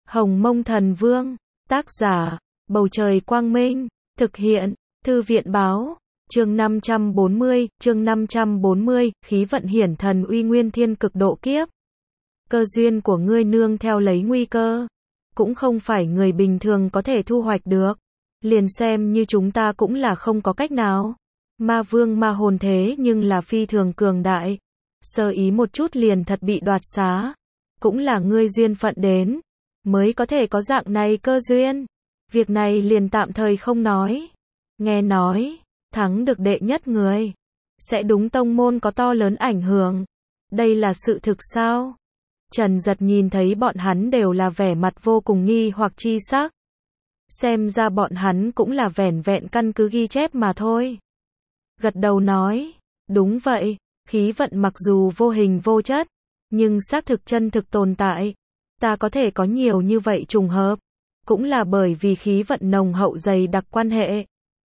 Hồng Mông Thần Vương, tác giả, Bầu Trời Quang Minh, thực hiện, Thư viện Báo, chương 540, khí vận hiển thần uy nguyên thiên cực độ kiếp. Cơ duyên của ngươi nương theo lấy nguy cơ, cũng không phải người bình thường có thể thu hoạch được. Liền xem như chúng ta cũng là không có cách nào. Ma vương ma hồn thế nhưng là phi thường cường đại. Sơ ý một chút liền thật bị đoạt xá. Cũng là ngươi duyên phận đến, mới có thể có dạng này cơ duyên. Việc này liền tạm thời không nói. Nghe nói, thắng được đệ nhất người, sẽ đúng tông môn có to lớn ảnh hưởng. Đây là sự thực sao? Trần Giật nhìn thấy bọn hắn đều là vẻ mặt vô cùng nghi hoặc chi sắc. Xem ra bọn hắn cũng là vẻn vẹn căn cứ ghi chép mà thôi. Gật đầu nói, đúng vậy, khí vận mặc dù vô hình vô chất, nhưng xác thực chân thực tồn tại. Ta có thể có nhiều như vậy trùng hợp, cũng là bởi vì khí vận nồng hậu dày đặc quan hệ.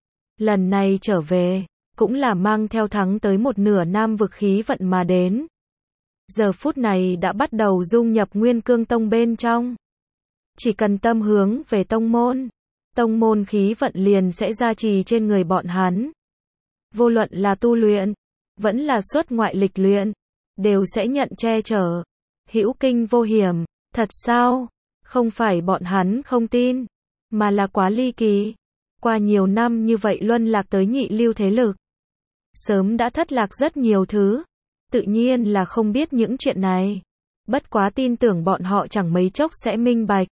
Lần này trở về, cũng là mang theo thắng tới một nửa nam vực khí vận mà đến. Giờ phút này đã bắt đầu dung nhập Nguyên Cương Tông bên trong. Chỉ cần tâm hướng về tông môn khí vận liền sẽ gia trì trên người bọn hắn. Vô luận là tu luyện, vẫn là xuất ngoại lịch luyện, đều sẽ nhận che chở. Hữu kinh vô hiểm, thật sao? Không phải bọn hắn không tin, mà là quá ly kỳ. Qua nhiều năm như vậy luân lạc tới nhị lưu thế lực, sớm đã thất lạc rất nhiều thứ. Tự nhiên là không biết những chuyện này. Bất quá tin tưởng bọn họ chẳng mấy chốc sẽ minh bạch.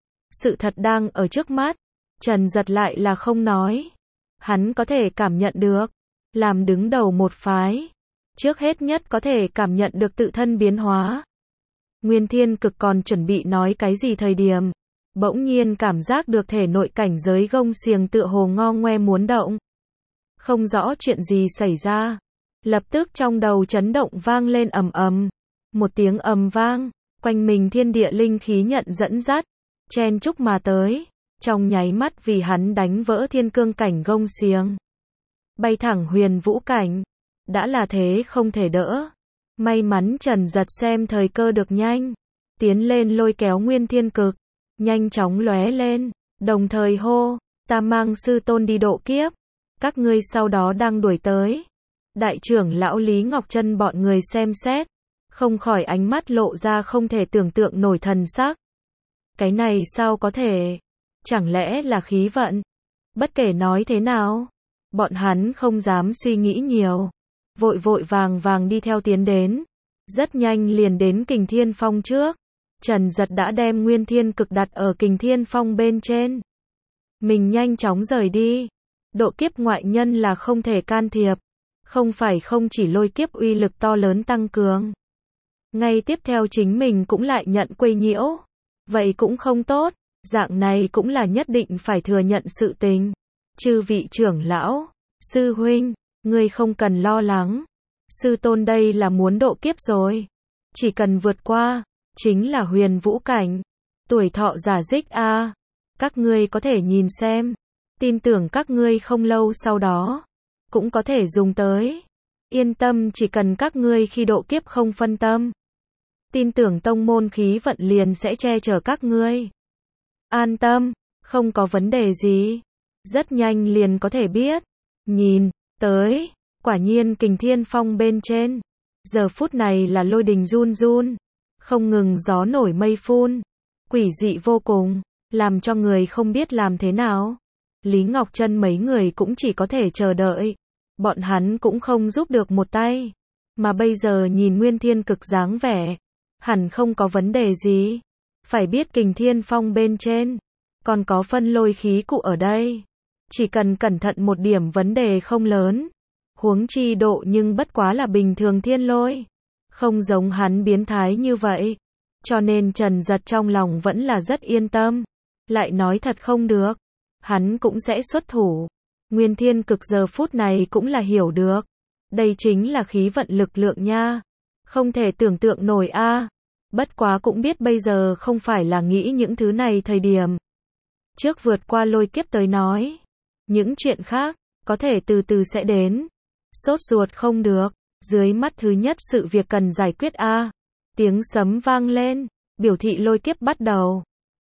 Sự thật đang ở trước mắt. Trần Giật lại là không nói. Hắn có thể cảm nhận được. Làm đứng đầu một phái, trước hết nhất có thể cảm nhận được tự thân biến hóa. Nguyên Thiên Cực còn chuẩn bị nói cái gì thời điểm, bỗng nhiên cảm giác được thể nội cảnh giới gông xiềng tựa hồ ngo ngoe muốn động. Không rõ chuyện gì xảy ra. Lập tức trong đầu chấn động vang lên ầm ầm. Một tiếng ầm vang, quanh mình thiên địa linh khí nhận dẫn dắt, chen chúc mà tới, trong nháy mắt vì hắn đánh vỡ thiên cương cảnh gông xiềng. Bay thẳng huyền vũ cảnh, đã là thế không thể đỡ. May mắn Trần Giật xem thời cơ được nhanh, tiến lên lôi kéo Nguyên Thiên Cực, nhanh chóng lóe lên, đồng thời hô, ta mang sư tôn đi độ kiếp, các ngươi sau đó đang đuổi tới. Đại trưởng lão Lý Ngọc Trân bọn người xem xét, không khỏi ánh mắt lộ ra không thể tưởng tượng nổi thần sắc. Cái này sao có thể? Chẳng lẽ là khí vận? Bất kể nói thế nào, bọn hắn không dám suy nghĩ nhiều, vội vội vàng vàng đi theo tiến đến. Rất nhanh liền đến Kình Thiên Phong trước. Trần Giật đã đem Nguyên Thiên Cực đặt ở Kình Thiên Phong bên trên. Mình nhanh chóng rời đi. Độ kiếp ngoại nhân là không thể can thiệp. Không phải không chỉ lôi kiếp uy lực to lớn tăng cường. Ngay tiếp theo chính mình cũng lại nhận quấy nhiễu. Vậy cũng không tốt. Dạng này cũng là nhất định phải thừa nhận sự tình. Chư vị trưởng lão, sư huynh, ngươi không cần lo lắng. Sư tôn đây là muốn độ kiếp rồi. Chỉ cần vượt qua, chính là huyền vũ cảnh. Tuổi thọ giả dích a. Các ngươi có thể nhìn xem. Tin tưởng các ngươi không lâu sau đó cũng có thể dùng tới. Yên tâm, chỉ cần các ngươi khi độ kiếp không phân tâm, tin tưởng tông môn khí vận liền sẽ che chở các ngươi. An tâm, không có vấn đề gì. Rất nhanh liền có thể biết. Nhìn tới, quả nhiên Kình Thiên Phong bên trên, giờ phút này là lôi đình run run, không ngừng gió nổi mây phun, quỷ dị vô cùng, làm cho người không biết làm thế nào. Lý Ngọc Trân mấy người cũng chỉ có thể chờ đợi. Bọn hắn cũng không giúp được một tay. Mà bây giờ nhìn Nguyên Thiên Cực dáng vẻ, hẳn không có vấn đề gì. Phải biết Kình Thiên Phong bên trên, còn có phân lôi khí cụ ở đây. Chỉ cần cẩn thận một điểm vấn đề không lớn. Huống chi độ nhưng bất quá là bình thường thiên lôi. Không giống hắn biến thái như vậy. Cho nên Trần Giật trong lòng vẫn là rất yên tâm. Lại nói thật không được, hắn cũng sẽ xuất thủ. Nguyên Thiên Cực giờ phút này cũng là hiểu được. Đây chính là khí vận lực lượng nha. Không thể tưởng tượng nổi a. Bất quá cũng biết bây giờ không phải là nghĩ những thứ này thời điểm. Trước vượt qua lôi kiếp tới nói. Những chuyện khác, có thể từ từ sẽ đến. Sốt ruột không được. Dưới mắt thứ nhất sự việc cần giải quyết a. Tiếng sấm vang lên, biểu thị lôi kiếp bắt đầu.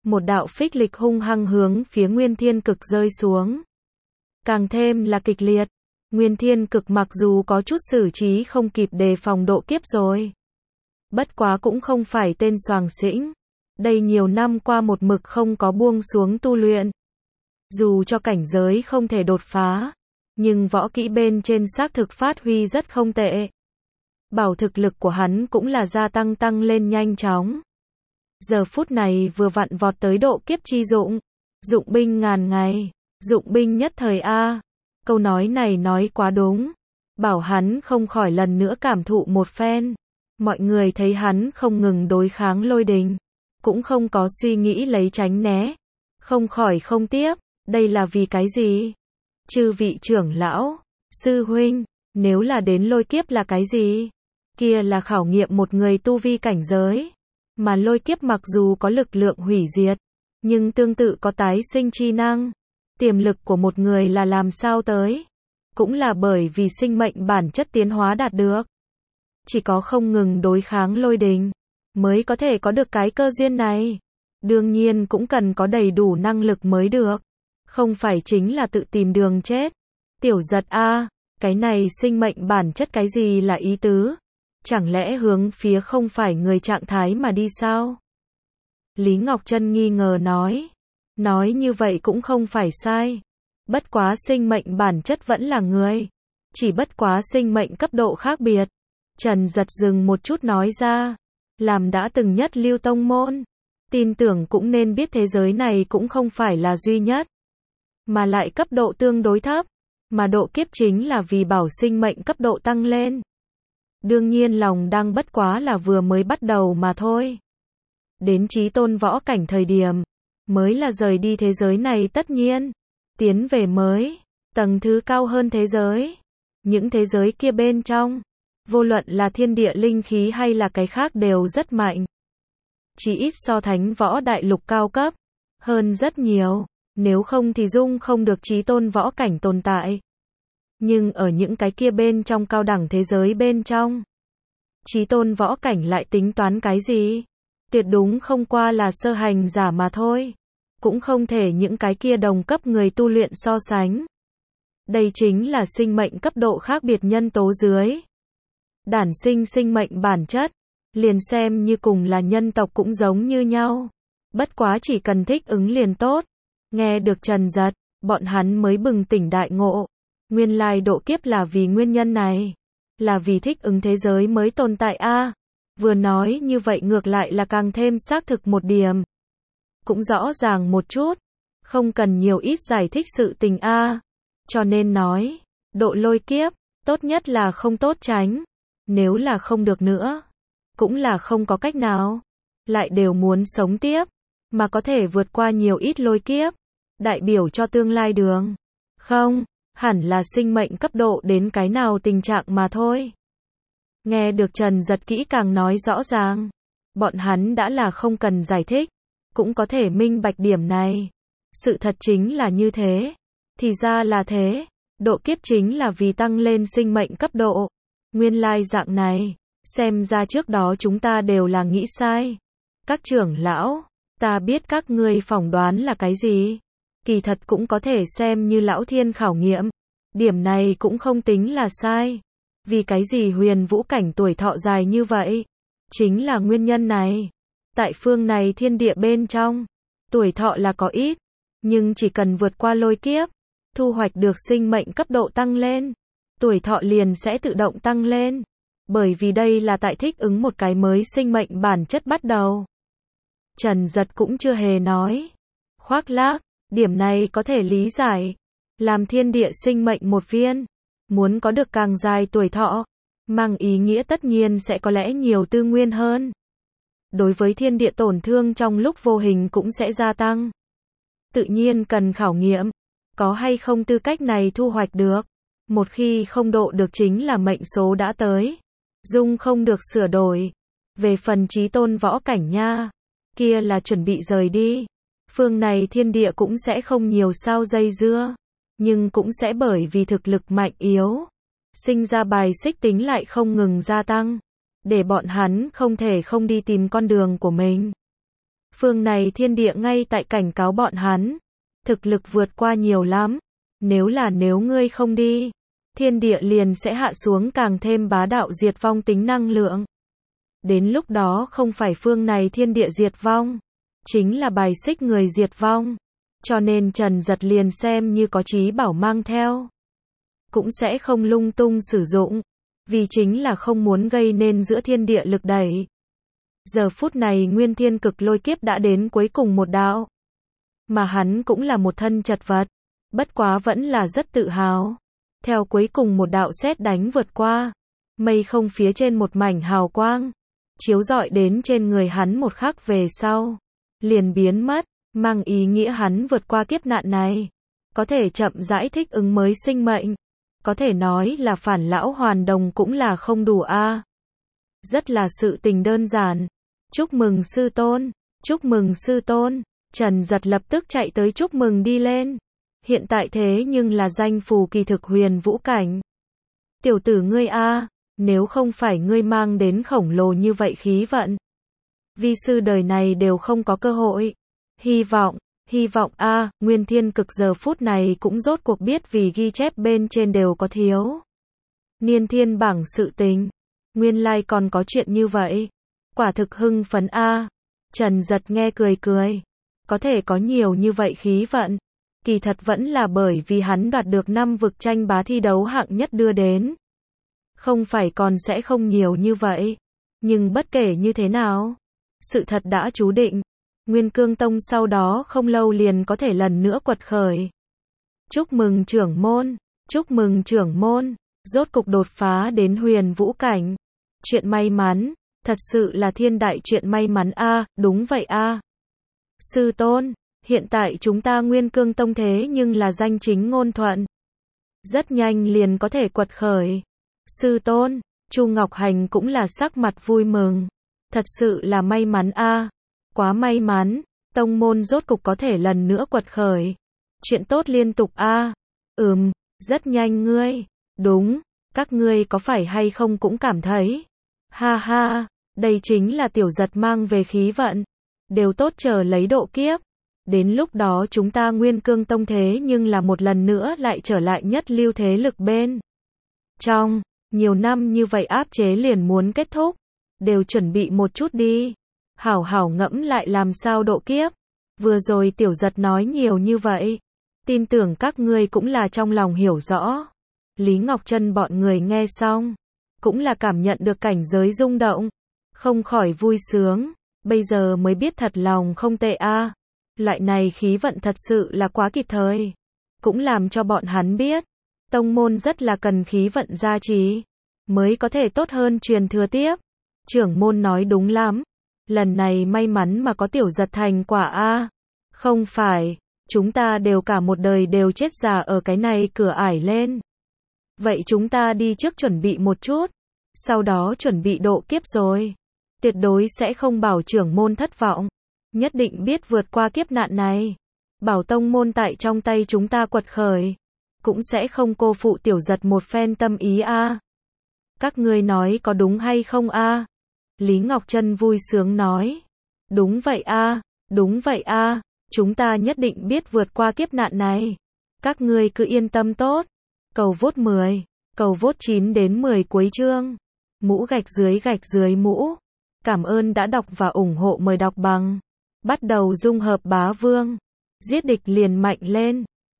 một đạo phích lịch hung hăng hướng phía Nguyên Thiên Cực rơi xuống. Càng thêm là kịch liệt. Nguyên Thiên Cực mặc dù có chút xử trí không kịp đề phòng độ kiếp rồi. Bất quá cũng không phải tên soàng xĩnh. Đây nhiều năm qua một mực không có buông xuống tu luyện. Dù cho cảnh giới không thể đột phá, nhưng võ kỹ bên trên xác thực phát huy rất không tệ. Bảo thực lực của hắn cũng là gia tăng lên nhanh chóng. Giờ phút này vừa vặn vọt tới độ kiếp chi dụng. Dụng binh ngàn ngày, dụng binh nhất thời a. Câu nói này nói quá đúng. Bảo hắn không khỏi lần nữa cảm thụ một phen. Mọi người thấy hắn không ngừng đối kháng lôi đình, cũng không có suy nghĩ lấy tránh né. Không khỏi không tiếp, đây là vì cái gì? Chư vị trưởng lão, sư huynh, nếu là đến lôi kiếp là cái gì? Kia là khảo nghiệm một người tu vi cảnh giới. Mà lôi kiếp mặc dù có lực lượng hủy diệt, nhưng tương tự có tái sinh chi năng. Tiềm lực của một người là làm sao tới? Cũng là bởi vì sinh mệnh bản chất tiến hóa đạt được. Chỉ có không ngừng đối kháng lôi đình, mới có thể có được cái cơ duyên này. Đương nhiên cũng cần có đầy đủ năng lực mới được. Không phải chính là tự tìm đường chết. Tiểu Giật a, cái này sinh mệnh bản chất cái gì là ý tứ? Chẳng lẽ hướng phía không phải người trạng thái mà đi sao? Lý Ngọc Trân nghi ngờ nói. Nói như vậy cũng không phải sai. Bất quá sinh mệnh bản chất vẫn là người. Chỉ bất quá sinh mệnh cấp độ khác biệt. Trần Giật dừng một chút nói ra. Làm đã từng nhất lưu tông môn. Tin tưởng cũng nên biết thế giới này cũng không phải là duy nhất. Mà lại cấp độ tương đối thấp. Mà độ kiếp chính là vì bảo sinh mệnh cấp độ tăng lên. Đương nhiên lòng đang bất quá là vừa mới bắt đầu mà thôi. Đến chí tôn võ cảnh thời điểm, mới là rời đi thế giới này tất nhiên. Tiến về mới, tầng thứ cao hơn thế giới. Những thế giới kia bên trong, vô luận là thiên địa linh khí hay là cái khác đều rất mạnh. Chỉ ít so thánh võ đại lục cao cấp, hơn rất nhiều. Nếu không thì dung không được chí tôn võ cảnh tồn tại. Nhưng ở những cái kia bên trong cao đẳng thế giới bên trong, chí tôn võ cảnh lại tính toán cái gì? Tuyệt đúng không qua là sơ hành giả mà thôi. Cũng không thể những cái kia đồng cấp người tu luyện so sánh. Đây chính là sinh mệnh cấp độ khác biệt nhân tố dưới. Đản sinh sinh mệnh bản chất, liền xem như cùng là nhân tộc cũng giống như nhau. Bất quá chỉ cần thích ứng liền tốt. Nghe được Trần Giật, bọn hắn mới bừng tỉnh đại ngộ. Nguyên lai độ kiếp là vì nguyên nhân này. Là vì thích ứng thế giới mới tồn tại a. Vừa nói như vậy ngược lại là càng thêm xác thực một điểm. Cũng rõ ràng một chút. Không cần nhiều ít giải thích sự tình a. Cho nên nói, độ lôi kiếp, tốt nhất là không tốt tránh. Nếu là không được nữa, cũng là không có cách nào. Lại đều muốn sống tiếp, mà có thể vượt qua nhiều ít lôi kiếp. Đại biểu cho tương lai đường. Không, hẳn là sinh mệnh cấp độ đến cái nào tình trạng mà thôi. Nghe được Trần Giật kỹ càng nói rõ ràng. Bọn hắn đã là không cần giải thích. Cũng có thể minh bạch điểm này. Sự thật chính là như thế. Thì ra là thế. Độ kiếp chính là vì tăng lên sinh mệnh cấp độ. Nguyên lai dạng này. Xem ra trước đó chúng ta đều là nghĩ sai. Các trưởng lão, ta biết các ngươi phỏng đoán là cái gì. Kỳ thật cũng có thể xem như lão thiên khảo nghiệm. Điểm này cũng không tính là sai. Vì cái gì huyền vũ cảnh tuổi thọ dài như vậy? Chính là nguyên nhân này. Tại phương này thiên địa bên trong, tuổi thọ là có ít. Nhưng chỉ cần vượt qua lôi kiếp, thu hoạch được sinh mệnh cấp độ tăng lên, tuổi thọ liền sẽ tự động tăng lên. Bởi vì đây là tại thích ứng một cái mới sinh mệnh bản chất bắt đầu. Trần Giật cũng chưa hề nói. Khoác lác. Điểm này có thể lý giải. Làm thiên địa sinh mệnh một viên, muốn có được càng dài tuổi thọ, mang ý nghĩa tất nhiên sẽ có lẽ nhiều tư nguyên hơn. Đối với thiên địa tổn thương trong lúc vô hình cũng sẽ gia tăng. Tự nhiên cần khảo nghiệm, có hay không tư cách này thu hoạch được. Một khi không độ được chính là mệnh số đã tới. Dung không được sửa đổi. Về phần chí tôn võ cảnh nha, kia là chuẩn bị rời đi. Phương này thiên địa cũng sẽ không nhiều sao dây dưa. Nhưng cũng sẽ bởi vì thực lực mạnh yếu, sinh ra bài xích tính lại không ngừng gia tăng. Để bọn hắn không thể không đi tìm con đường của mình. Phương này thiên địa ngay tại cảnh cáo bọn hắn. Thực lực vượt qua nhiều lắm. Nếu ngươi không đi, thiên địa liền sẽ hạ xuống càng thêm bá đạo diệt vong tính năng lượng. Đến lúc đó không phải phương này thiên địa diệt vong, chính là bài xích người diệt vong. Cho nên Trần Giật liền xem như có chí bảo mang theo, cũng sẽ không lung tung sử dụng, vì chính là không muốn gây nên giữa thiên địa lực đẩy. Giờ phút này Nguyên Thiên Cực Lôi Kiếp đã đến cuối cùng một đạo, mà hắn cũng là một thân chật vật, bất quá vẫn là rất tự hào. Theo cuối cùng một đạo sét đánh vượt qua, mây không phía trên một mảnh hào quang, chiếu rọi đến trên người hắn một khắc về sau, liền biến mất, mang ý nghĩa hắn vượt qua kiếp nạn này, có thể chậm rãi thích ứng mới sinh mệnh. Có thể nói là phản lão hoàn đồng cũng là không đủ a. Rất là sự tình đơn giản. Chúc mừng sư tôn, chúc mừng sư tôn. Trần Giật lập tức chạy tới chúc mừng đi lên. Hiện tại thế nhưng là danh phù kỳ thực huyền vũ cảnh. Tiểu tử ngươi a, nếu không phải ngươi mang đến khổng lồ như vậy khí vận, vi sư đời này đều không có cơ hội. Hy vọng a, Nguyên Thiên Cực giờ phút này cũng rốt cuộc biết vì ghi chép bên trên đều có thiếu niên thiên bảng sự tình. Nguyên lai còn có chuyện như vậy. Quả thực hưng phấn a. Trần Giật nghe cười cười. Có thể có nhiều như vậy khí vận, kỳ thật vẫn là bởi vì hắn đoạt được 5 vực tranh bá thi đấu hạng nhất đưa đến. Không phải còn sẽ không nhiều như vậy. Nhưng bất kể như thế nào, sự thật đã chú định. Nguyên Cương Tông sau đó không lâu liền có thể lần nữa quật khởi. Chúc mừng trưởng môn, chúc mừng trưởng môn, rốt cục đột phá đến huyền vũ cảnh. Chuyện may mắn, thật sự là thiên đại chuyện may mắn a, đúng vậy a. Sư tôn, hiện tại chúng ta Nguyên Cương Tông thế nhưng là danh chính ngôn thuận. Rất nhanh liền có thể quật khởi. Sư tôn, Chu Ngọc Hành cũng là sắc mặt vui mừng. Thật sự là may mắn a. Quá may mắn, tông môn rốt cục có thể lần nữa quật khởi. Chuyện tốt liên tục a. Rất nhanh ngươi. Đúng, các ngươi có phải hay không cũng cảm thấy. Ha ha, đây chính là Tiểu Giật mang về khí vận. Đều tốt chờ lấy độ kiếp. Đến lúc đó chúng ta Nguyên Cương Tông thế nhưng là một lần nữa lại trở lại nhất lưu thế lực bên trong. Nhiều năm như vậy áp chế liền muốn kết thúc. Đều chuẩn bị một chút đi. Hảo hảo ngẫm lại làm sao độ kiếp. Vừa rồi Tiểu Giật nói nhiều như vậy, tin tưởng các ngươi cũng là trong lòng hiểu rõ. Lý Ngọc Trân bọn người nghe xong, cũng là cảm nhận được cảnh giới rung động, không khỏi vui sướng. Bây giờ mới biết thật lòng không tệ a. Loại này khí vận thật sự là quá kịp thời. Cũng làm cho bọn hắn biết, tông môn rất là cần khí vận gia trì, mới có thể tốt hơn truyền thừa tiếp. Trưởng môn nói đúng lắm. Lần này may mắn mà có Tiểu Giật thành quả a. Không phải, chúng ta đều cả một đời đều chết già ở cái này cửa ải lên. Vậy chúng ta đi trước chuẩn bị một chút, sau đó chuẩn bị độ kiếp rồi. Tuyệt đối sẽ không bảo trưởng môn thất vọng. Nhất định biết vượt qua kiếp nạn này. Bảo tông môn tại trong tay chúng ta quật khởi. Cũng sẽ không cô phụ Tiểu Giật một phen tâm ý a. Các ngươi nói có đúng hay không a? Lý Ngọc Trân vui sướng nói. Đúng vậy a, đúng vậy a, chúng ta nhất định biết vượt qua kiếp nạn này. Các ngươi cứ yên tâm tốt. Cầu vote 10, cầu vote 9 đến 10 cuối chương. Mũ gạch dưới mũ. Cảm ơn đã đọc và ủng hộ, mời đọc bằng. Bắt đầu dung hợp bá vương. Giết địch liền mạnh lên.